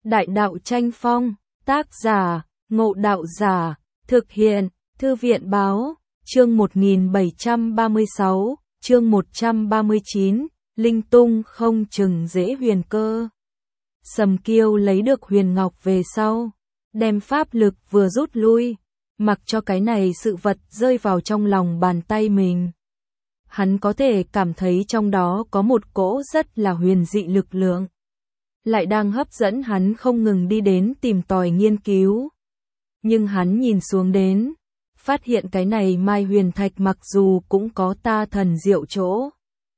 Đại đạo tranh phong, tác giả, Ngộ Đạo Giả, thực hiện, Thư viện báo, chương 1736, chương 139, linh tung không chừng dễ huyền cơ. Sầm Kiêu lấy được huyền ngọc về sau, đem pháp lực vừa rút lui, mặc cho cái này sự vật rơi vào trong lòng bàn tay mình. Hắn có thể cảm thấy trong đó có một cỗ rất là huyền dị lực lượng, lại đang hấp dẫn hắn không ngừng đi đến tìm tòi nghiên cứu. Nhưng hắn nhìn xuống đến, phát hiện cái này mai huyền thạch mặc dù cũng có ta thần diệu chỗ,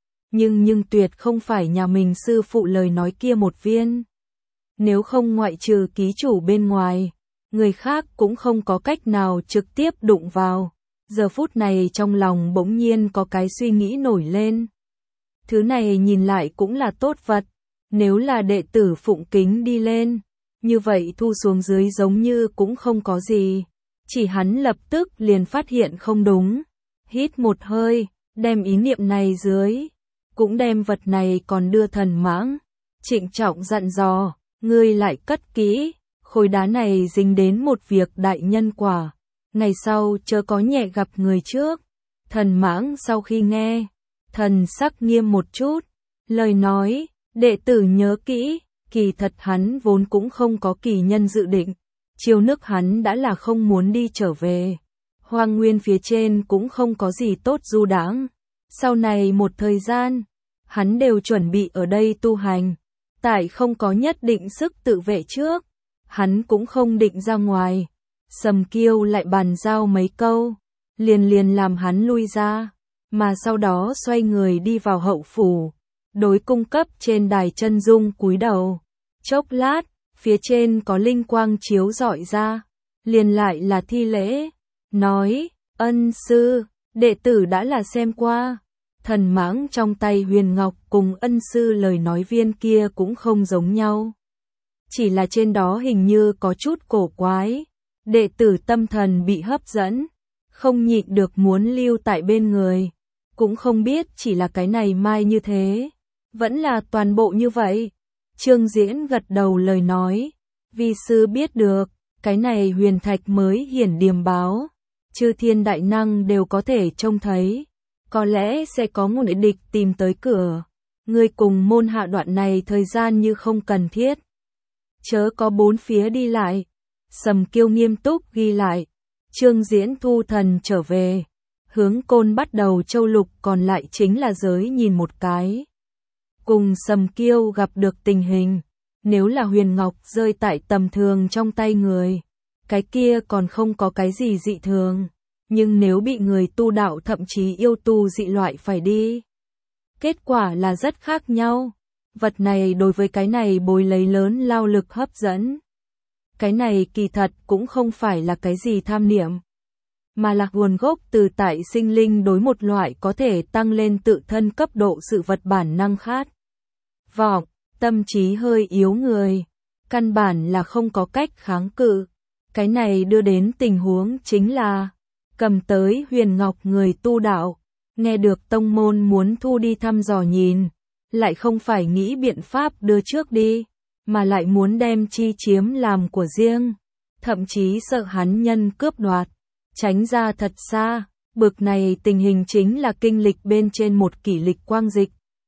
nhưng tuyệt không phải nhà mình sư phụ lời nói kia một viên. Nếu không ngoại trừ ký chủ bên ngoài, người khác cũng không có cách nào trực tiếp đụng vào. Giờ phút này trong lòng bỗng nhiên có cái suy nghĩ nổi lên. Thứ này nhìn lại cũng là tốt vật, nếu là đệ tử phụng kính đi lên, như vậy thu xuống dưới giống như cũng không có gì. Chỉ hắn lập tức liền phát hiện không đúng, hít một hơi, đem ý niệm này dưới, cũng đem vật này còn đưa Thần Mãng, trịnh trọng dặn dò, ngươi lại cất kỹ, khối đá này dính đến một việc đại nhân quả, ngày sau chớ có nhẹ gặp người trước. Thần Mãng sau khi nghe, thần sắc nghiêm một chút, lời nói, đệ tử nhớ kỹ, kỳ thật hắn vốn cũng không có kỳ nhân dự định, chiều nước hắn đã là không muốn đi trở về. Hoang nguyên phía trên cũng không có gì tốt du đãng, sau này một thời gian, hắn đều chuẩn bị ở đây tu hành, tại không có nhất định sức tự vệ trước, hắn cũng không định ra ngoài. Sầm Kiêu lại bàn giao mấy câu, liền làm hắn lui ra, mà sau đó xoay người đi vào hậu phủ, đối cung cấp trên đài chân dung cúi đầu. Chốc lát, phía trên có linh quang chiếu rọi ra, liền lại là thi lễ, nói, ân sư, đệ tử đã là xem qua. Thần Mãng trong tay huyền ngọc cùng ân sư lời nói viên kia cũng không giống nhau. Chỉ là trên đó hình như có chút cổ quái, đệ tử tâm thần bị hấp dẫn, không nhịn được muốn lưu tại bên người, cũng không biết chỉ là cái này mai như thế, vẫn là toàn bộ như vậy. Trương Diễn gật đầu lời nói, vi sư biết được, cái này huyền thạch mới hiển điềm báo, chư thiên đại năng đều có thể trông thấy, có lẽ sẽ có một địch tìm tới cửa, ngươi cùng môn hạ đoạn này thời gian như không cần thiết, chớ có bốn phía đi lại. Sầm Kiêu nghiêm túc ghi lại, Trương Diễn thu thần trở về, hướng Côn bắt đầu châu lục còn lại chính là giới nhìn một cái. Cùng Sầm Kiêu gặp được tình hình, nếu là huyền ngọc rơi tại tầm thường trong tay người, cái kia còn không có cái gì dị thường, nhưng nếu bị người tu đạo thậm chí yêu tu dị loại phải đi, kết quả là rất khác nhau. Vật này đối với cái này bối lấy lớn lao lực hấp dẫn. Cái này kỳ thật cũng không phải là cái gì tham niệm, mà là nguồn gốc từ tại sinh linh đối một loại có thể tăng lên tự thân cấp độ sự vật bản năng khát vọng, tâm trí hơi yếu người, căn bản là không có cách kháng cự. Cái này đưa đến tình huống chính là, cầm tới huyền ngọc người tu đạo, nghe được tông môn muốn thu đi thăm dò nhìn, lại không phải nghĩ biện pháp đưa trước đi, mà lại muốn đem chi chiếm làm của riêng, thậm chí sợ hắn nhân cướp đoạt, tránh ra thật xa. Bực này tình hình chính là kinh lịch bên trên một kỷ lịch quang dịch.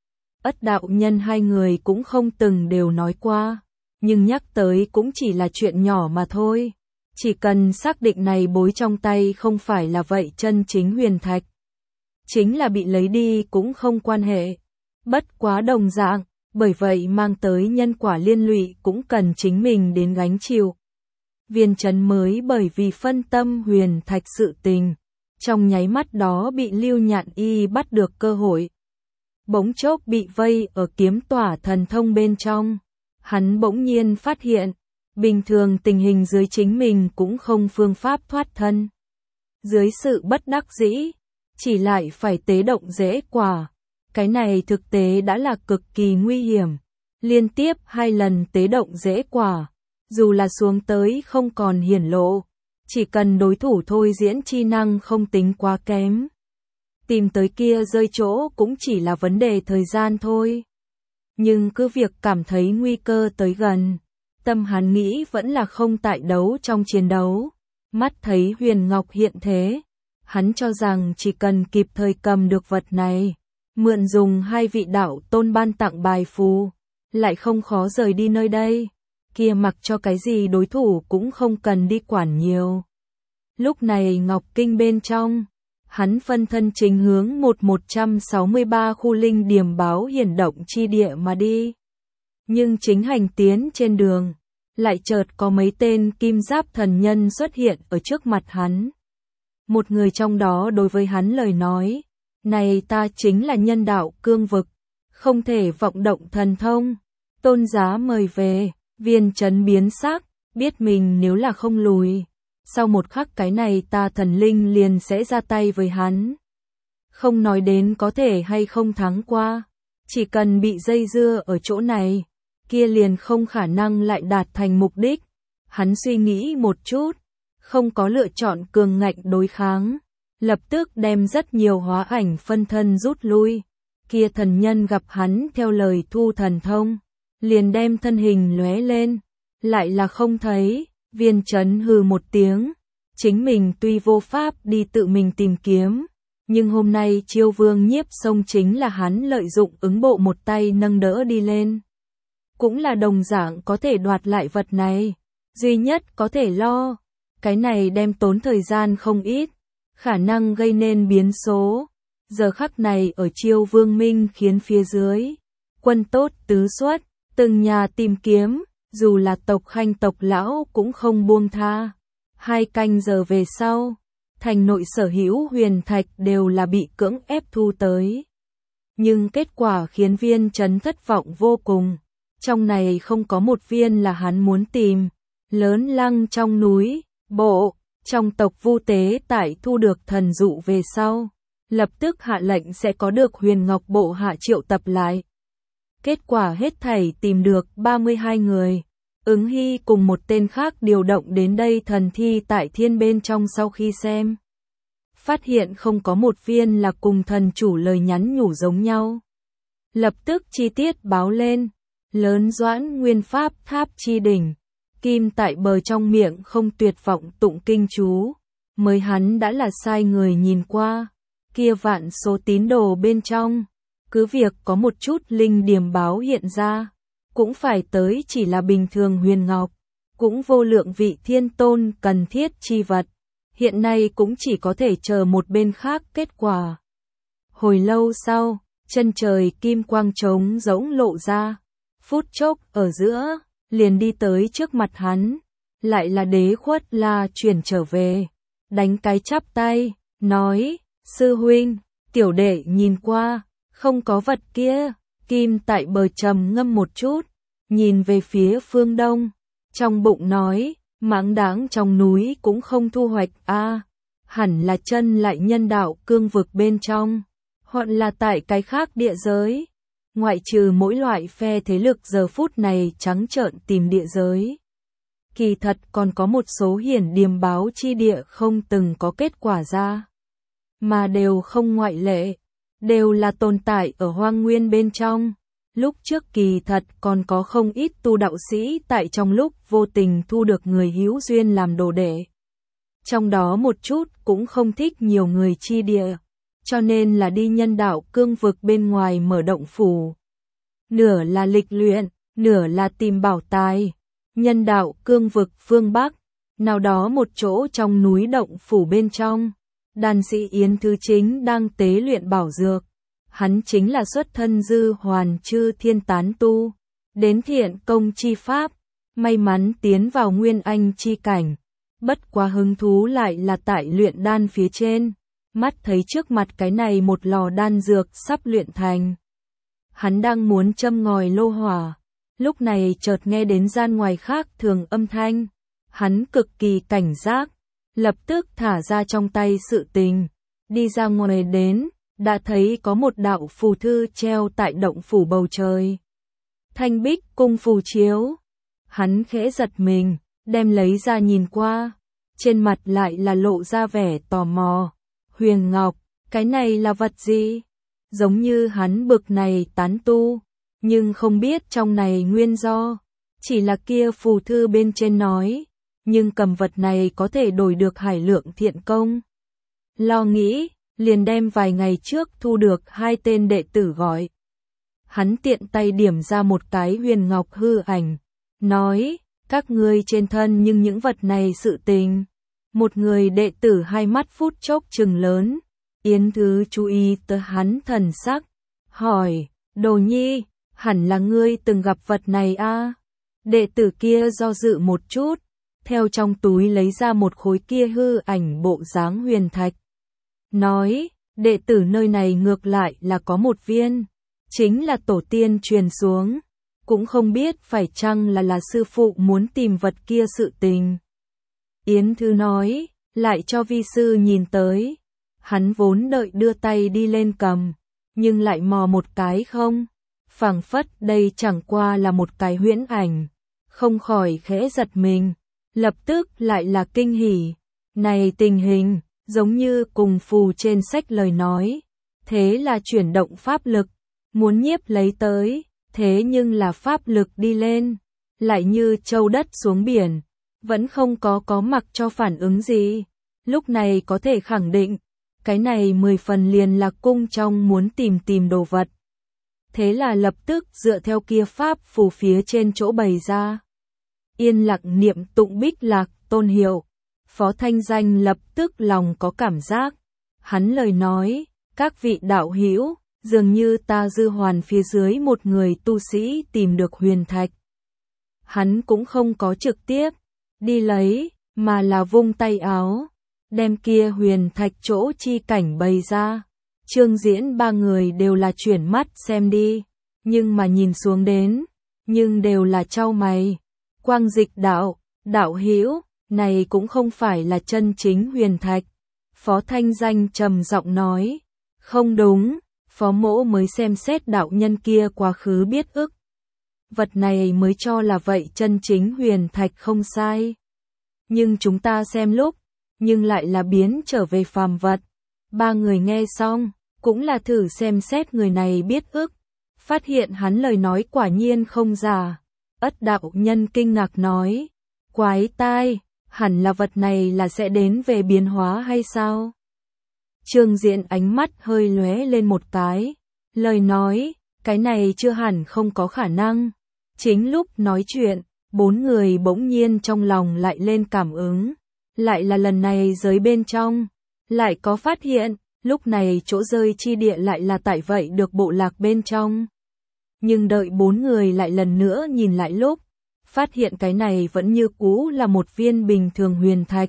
Ất đạo nhân hai người cũng không từng đều nói qua, nhưng nhắc tới cũng chỉ là chuyện nhỏ mà thôi. Chỉ cần xác định này bối trong tay không phải là vậy chân chính huyền thạch, chính là bị lấy đi cũng không quan hệ. Bất quá đồng dạng, bởi vậy mang tới nhân quả liên lụy cũng cần chính mình đến gánh chịu. Viên Chấn mới bởi vì phân tâm huyền thạch sự tình, trong nháy mắt đó bị Lưu Nhạn Y bắt được cơ hội. Bỗng chốc bị vây ở kiếm tỏa thần thông bên trong, hắn bỗng nhiên phát hiện, bình thường tình hình dưới chính mình cũng không phương pháp thoát thân. Dưới sự bất đắc dĩ, chỉ lại phải tế động dễ quả. Cái này thực tế đã là cực kỳ nguy hiểm, liên tiếp 2 lần tế động dễ quả, dù là xuống tới không còn hiển lộ, chỉ cần đối thủ thôi diễn chi năng không tính quá kém, tìm tới kia rơi chỗ cũng chỉ là vấn đề thời gian thôi. Nhưng cứ việc cảm thấy nguy cơ tới gần, Tâm hắn nghĩ vẫn là không tại đấu trong chiến đấu. Mắt thấy huyền ngọc hiện thế, hắn cho rằng chỉ cần kịp thời cầm được vật này, mượn dùng hai vị đạo tôn ban tặng bài phù, lại không khó rời đi nơi đây. Kia mặc cho cái gì đối thủ cũng không cần đi quản nhiều. Lúc này Ngọc Kinh bên trong, hắn phân thân chính hướng 163 khu linh điểm báo hiển động chi địa mà đi. Nhưng chính hành tiến trên đường, lại chợt có mấy tên kim giáp thần nhân xuất hiện ở trước mặt hắn. Một người trong đó đối với hắn lời nói, này ta chính là nhân đạo cương vực, không thể vọng động thần thông, tôn giá mời về. Viên Chấn biến sắc, biết mình nếu là không lùi, sau một khắc cái này ta thần linh liền sẽ ra tay với hắn. Không nói đến có thể hay không thắng qua, chỉ cần bị dây dưa ở chỗ này, kia liền không khả năng lại đạt thành mục đích. Hắn suy nghĩ một chút, không có lựa chọn cường ngạnh đối kháng, lập tức đem rất nhiều hóa ảnh phân thân rút lui. Kia thần nhân gặp hắn theo lời thu thần thông, liền đem thân hình lóe lên, lại là không thấy. Viên Chấn hừ một tiếng, chính mình tuy vô pháp đi tự mình tìm kiếm, nhưng hôm nay Chiêu Vương Nhiếp Sông chính là hắn lợi dụng ứng bộ một tay nâng đỡ đi lên. Cũng là đồng dạng có thể đoạt lại vật này, duy nhất có thể lo, cái này đem tốn thời gian không ít, khả năng gây nên biến số. Giờ khắc này ở Chiêu Vương Minh khiến phía dưới, quân tốt tứ xuất, từng nhà tìm kiếm, dù là tộc Khanh tộc lão cũng không buông tha. 2 canh giờ về sau, thành nội sở hữu huyền thạch đều là bị cưỡng ép thu tới. Nhưng kết quả khiến Viên Chấn thất vọng vô cùng. Trong này không có một viên là hắn muốn tìm. Lớn Lăng trong núi, bộ, trong tộc Vu Tế tại thu được thần dụ về sau, lập tức hạ lệnh sẽ có được huyền ngọc bộ hạ triệu tập lại. Kết quả hết thảy tìm được 32 người. Ứng Hy cùng một tên khác điều động đến đây thần thi tại thiên bên trong sau khi xem. Phát hiện không có một viên là cùng thần chủ lời nhắn nhủ giống nhau. Lập tức chi tiết báo lên. Lớn Doãn Nguyên Pháp Tháp chi đỉnh. Kim tại bờ trong miệng không tuyệt vọng tụng kinh chú. Mới hắn đã là sai người nhìn qua. Kia vạn số tín đồ bên trong. Cứ việc có một chút linh điểm báo hiện ra, cũng phải tới chỉ là bình thường huyền ngọc, cũng vô lượng vị thiên tôn cần thiết chi vật, hiện nay cũng chỉ có thể chờ một bên khác kết quả. Hồi lâu sau, chân trời kim quang trống rỗng lộ ra, phút chốc ở giữa, liền đi tới trước mặt hắn, lại là Đế Khuất La chuyển trở về, đánh cái chắp tay, nói, sư huynh, tiểu đệ nhìn qua, không có vật kia. Kim tại bờ trầm ngâm một chút, nhìn về phía phương đông, trong bụng nói, mãng đáng trong núi cũng không thu hoạch a, hẳn là chân lại nhân đạo cương vực bên trong, hoặc là tại cái khác địa giới. Ngoại trừ mỗi loại phe thế lực giờ phút này trắng trợn tìm địa giới, kỳ thật còn có một số hiển điềm báo chi địa không từng có kết quả ra, mà đều không ngoại lệ, đều là tồn tại ở hoang nguyên bên trong. Lúc trước kỳ thật còn có không ít tu đạo sĩ tại trong lúc vô tình thu được người hữu duyên làm đồ đệ. Trong đó một chút cũng không thích nhiều người chi địa, cho nên là đi nhân đạo cương vực bên ngoài mở động phủ. Nửa là lịch luyện, nửa là tìm bảo tài. Nhân đạo cương vực phương Bắc, nào đó một chỗ trong núi động phủ bên trong, đàn sĩ Yến Thứ Chính đang tế luyện bảo dược. Hắn chính là xuất thân Dư Hoàn Chư Thiên tán tu, đến thiện công chi pháp, may mắn tiến vào nguyên anh chi cảnh, bất quá hứng thú lại là tại luyện đan phía trên, mắt thấy trước mặt cái này một lò đan dược sắp luyện thành. Hắn đang muốn châm ngòi lô hỏa, lúc này chợt nghe đến gian ngoài khác thường âm thanh, hắn cực kỳ cảnh giác, lập tức thả ra trong tay sự tình, đi ra ngoài đến. Đã thấy có một đạo phù thư treo tại động phủ bầu trời. Thanh bích cung phù chiếu. Hắn khẽ giật mình, đem lấy ra nhìn qua. Trên mặt lại là lộ ra vẻ tò mò. Huyền ngọc, cái này là vật gì? Giống như hắn bực này tán tu, nhưng không biết trong này nguyên do. chỉ là kia phù thư bên trên nói, nhưng cầm vật này có thể đổi được hải lượng thiện công. Lo nghĩ, liền đem vài ngày trước thu được 2 tên đệ tử gọi. Hắn tiện tay điểm ra một cái huyền ngọc hư ảnh, nói, các ngươi trên thân nhưng những vật này sự tình. Một người đệ tử hai mắt phút chốc trừng lớn, Yến Thứ chú ý tới hắn thần sắc, hỏi, Đồ Nhi, hẳn là ngươi từng gặp vật này a? Đệ tử kia do dự một chút, theo trong túi lấy ra một khối kia hư ảnh bộ dáng huyền thạch. Nói, đệ tử nơi này ngược lại là có một viên, chính là tổ tiên truyền xuống, cũng không biết phải chăng là sư phụ muốn tìm vật kia sự tình. Yến Thư nói, lại cho vi sư nhìn tới. Hắn vốn đợi đưa tay đi lên cầm, nhưng lại mò một cái không. Phảng phất đây chẳng qua là một cái huyễn ảnh, không khỏi khẽ giật mình, lập tức lại là kinh hỉ. Này tình hình, giống như cùng phù trên sách lời nói, thế là chuyển động pháp lực, muốn nhiếp lấy tới, thế nhưng là pháp lực đi lên, lại như châu đất xuống biển, vẫn không có mặc cho phản ứng gì. Lúc này có thể khẳng định, cái này 10 phần liền là cung trong muốn tìm đồ vật. Thế là lập tức dựa theo kia pháp phù phía trên chỗ bày ra. Yên lặng niệm tụng Bích Lạc Tôn hiệu, Phó Thanh Danh lập tức lòng có cảm giác. Hắn lời nói, các vị đạo hữu, dường như ta dư hoàn phía dưới một người tu sĩ tìm được huyền thạch. Hắn cũng không có trực tiếp đi lấy, mà là vung tay áo, đem kia huyền thạch chỗ chi cảnh bày ra. Trương Diễn ba người đều là chuyển mắt xem đi, nhưng mà nhìn xuống đến, nhưng đều là chau mày. Quang Dịch đạo hữu, này cũng không phải là chân chính huyền thạch. Phó Thanh Danh trầm giọng nói, không đúng, Phó Mỗ mới xem xét đạo nhân kia quá khứ biết ức. Vật này mới cho là vậy chân chính huyền thạch không sai. Nhưng chúng ta xem lúc, nhưng lại là biến trở về phàm vật. Ba người nghe xong, cũng là thử xem xét người này biết ức, phát hiện hắn lời nói quả nhiên không giả. Ất đạo nhân kinh ngạc nói, quái tai, hẳn là vật này là sẽ đến về biến hóa hay sao? Trương Diễn ánh mắt hơi lóe lên một cái, lời nói, cái này chưa hẳn không có khả năng. Chính lúc nói chuyện, 4 người bỗng nhiên trong lòng lại lên cảm ứng, lại là lần này giới bên trong, lại có phát hiện, lúc này chỗ rơi chi địa lại là tại vậy được bộ lạc bên trong. Nhưng đợi 4 người lại lần nữa nhìn lại lúc, phát hiện cái này vẫn như cũ là một viên bình thường huyền thạch.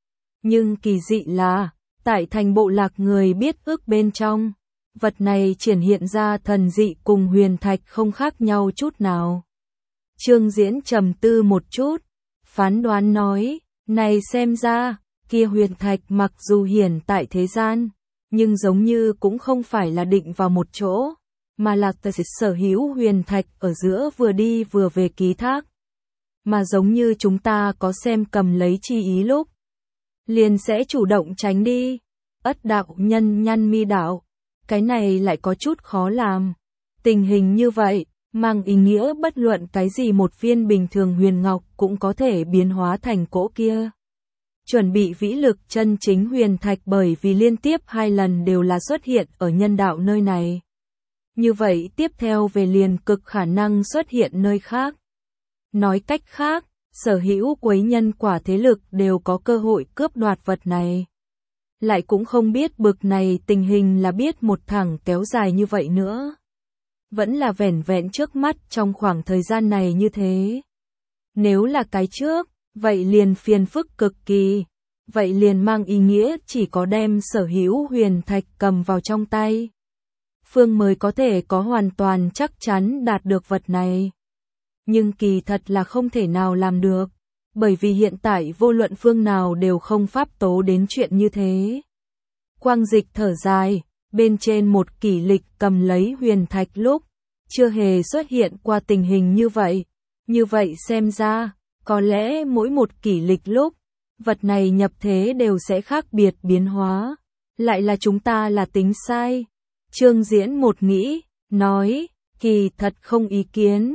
Nhưng kỳ dị là, tại thành bộ lạc người biết ước bên trong, vật này triển hiện ra thần dị cùng huyền thạch không khác nhau chút nào. Trương Diễn trầm tư một chút, phán đoán nói, này xem ra, kia huyền thạch mặc dù hiển tại thế gian, nhưng giống như cũng không phải là định vào một chỗ, mà là sở hữu huyền thạch ở giữa vừa đi vừa về ký thác. Mà giống như chúng ta có xem cầm lấy chi ý lúc, liền sẽ chủ động tránh đi. Ất đạo nhân nhăn mi đạo, cái này lại có chút khó làm. Tình hình như vậy, mang ý nghĩa bất luận cái gì một viên bình thường huyền ngọc cũng có thể biến hóa thành cỗ kia. Chuẩn bị vĩ lực chân chính huyền thạch bởi vì liên tiếp 2 lần đều là xuất hiện ở nhân đạo nơi này. Như vậy tiếp theo về liền cực khả năng xuất hiện nơi khác. Nói cách khác, sở hữu quấy nhân quả thế lực đều có cơ hội cướp đoạt vật này. Lại cũng không biết bực này tình hình là biết một thẳng kéo dài như vậy nữa. Vẫn là vẻn vẹn trước mắt trong khoảng thời gian này như thế. Nếu là cái trước, vậy liền phiền phức cực kỳ. Vậy liền mang ý nghĩa chỉ có đem sở hữu huyền thạch cầm vào trong tay. Phương mới có thể có hoàn toàn chắc chắn đạt được vật này. Nhưng kỳ thật là không thể nào làm được. Bởi vì hiện tại vô luận phương nào đều không pháp tố đến chuyện như thế. Quang Dịch thở dài, bên trên một kỷ lịch cầm lấy huyền thạch lúc, chưa hề xuất hiện qua tình hình như vậy. Như vậy xem ra, có lẽ mỗi một kỷ lịch lúc, vật này nhập thế đều sẽ khác biệt biến hóa. Lại là chúng ta là tính sai. Trương Diễn một nghĩ, nói, kỳ thật không ý kiến.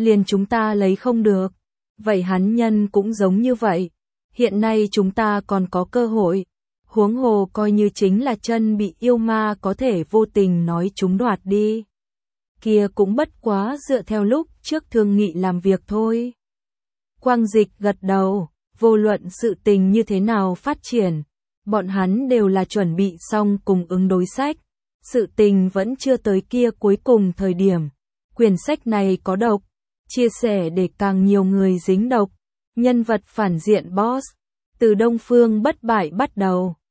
liền chúng ta lấy không được. Vậy hắn nhân cũng giống như vậy. Hiện nay chúng ta còn có cơ hội. Huống hồ coi như chính là chân bị yêu ma có thể vô tình nói chúng đoạt đi. Kia cũng bất quá dựa theo lúc trước thương nghị làm việc thôi. Quang Dịch gật đầu, vô luận sự tình như thế nào phát triển, bọn hắn đều là chuẩn bị xong cùng ứng đối sách. Sự tình vẫn chưa tới kia cuối cùng thời điểm. Quyển sách này có độc, chia sẻ để càng nhiều người dính độc. Nhân vật phản diện boss, từ Đông Phương bất bại bắt đầu.